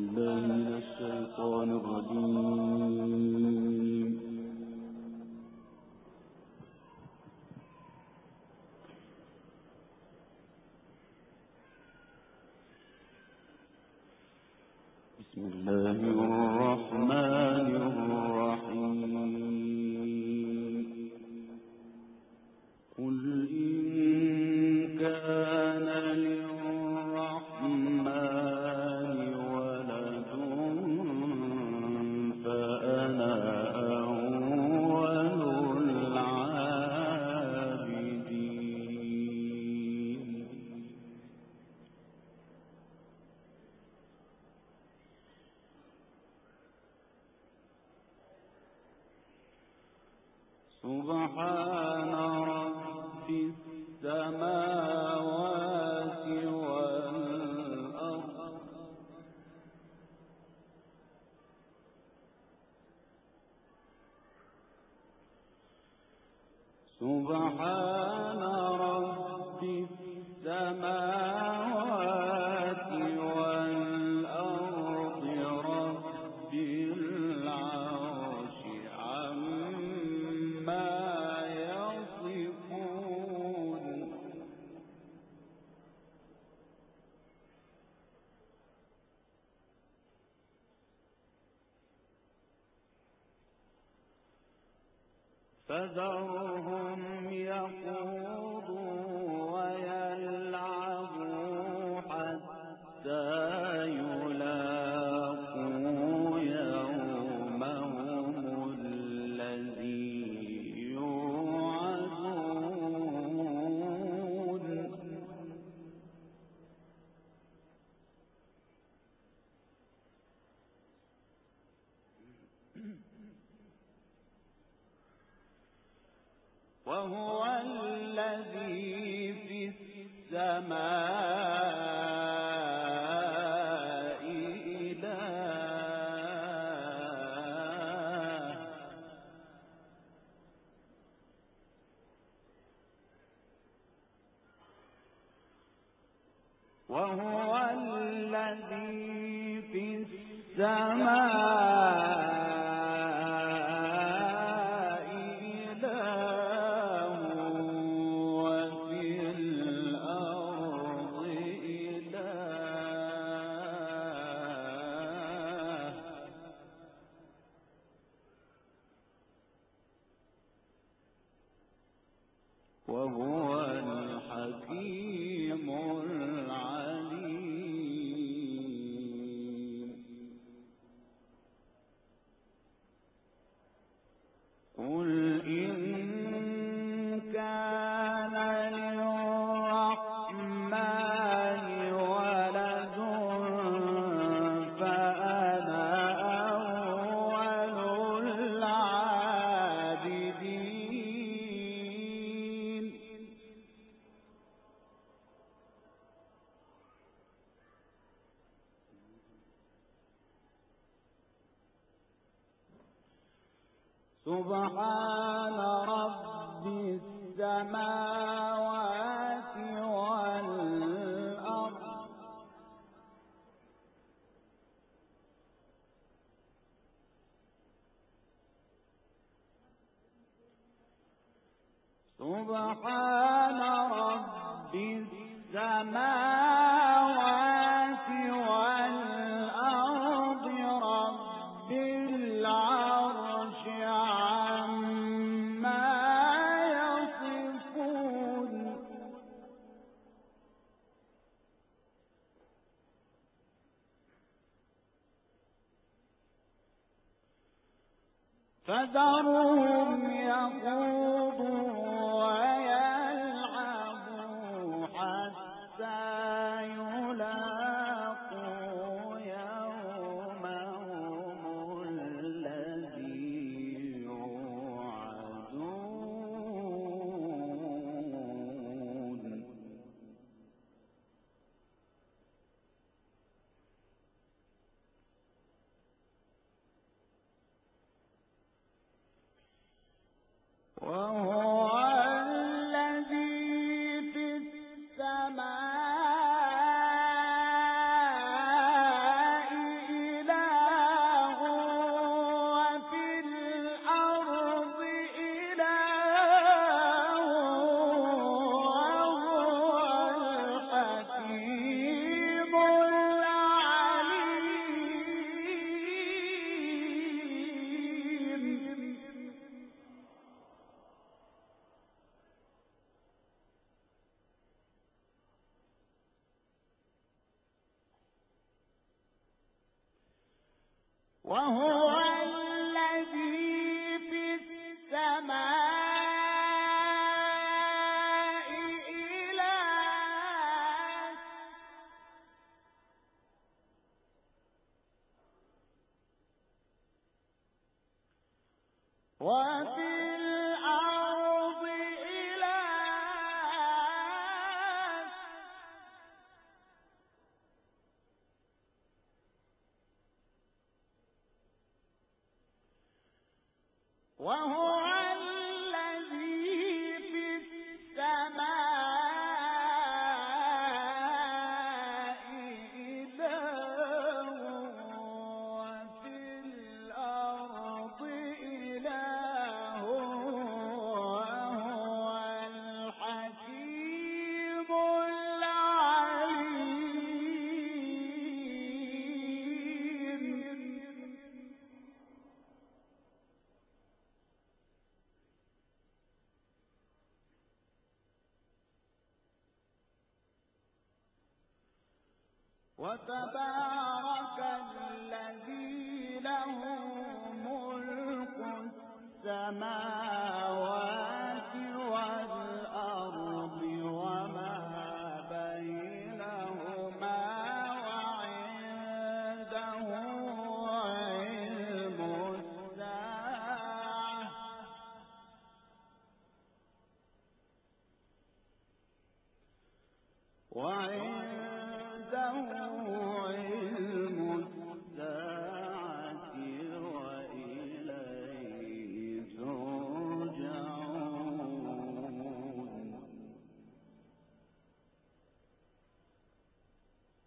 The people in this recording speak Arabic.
بالله من الشيطان الرجيم. بسم الله الرحمن الرحيم. قل إن كان للرحمن ولد فأنا أول العابدين. سبحان رب السماوات والأرض سبحان رب السماوات والأرض رب العرش عما يصفون. فذرهم يخوضوا ويلعبوا حتى يلاقوا يومهم الذي يوعدون. وهو الذي في السماء إله وهو الذي في السماء وهو الحكيم العليم. قل إن كان للرحمن ولد فأنا أول العابدين. سبحان رب السماوات والأرض سبحان رب السماوات والأرض رب العرش عما يصفون. فذرهم يخوضوا ويلعبوا حتى يلاقوا يومهم الذي يوعدون. وهو الذي في السماء وهو الذي في السماء إله وفي الأرض إله وهو الذي في السماء إله وفي الأرض إله وهو الحكيم العليم. وتبارك الذي له ملك السماوات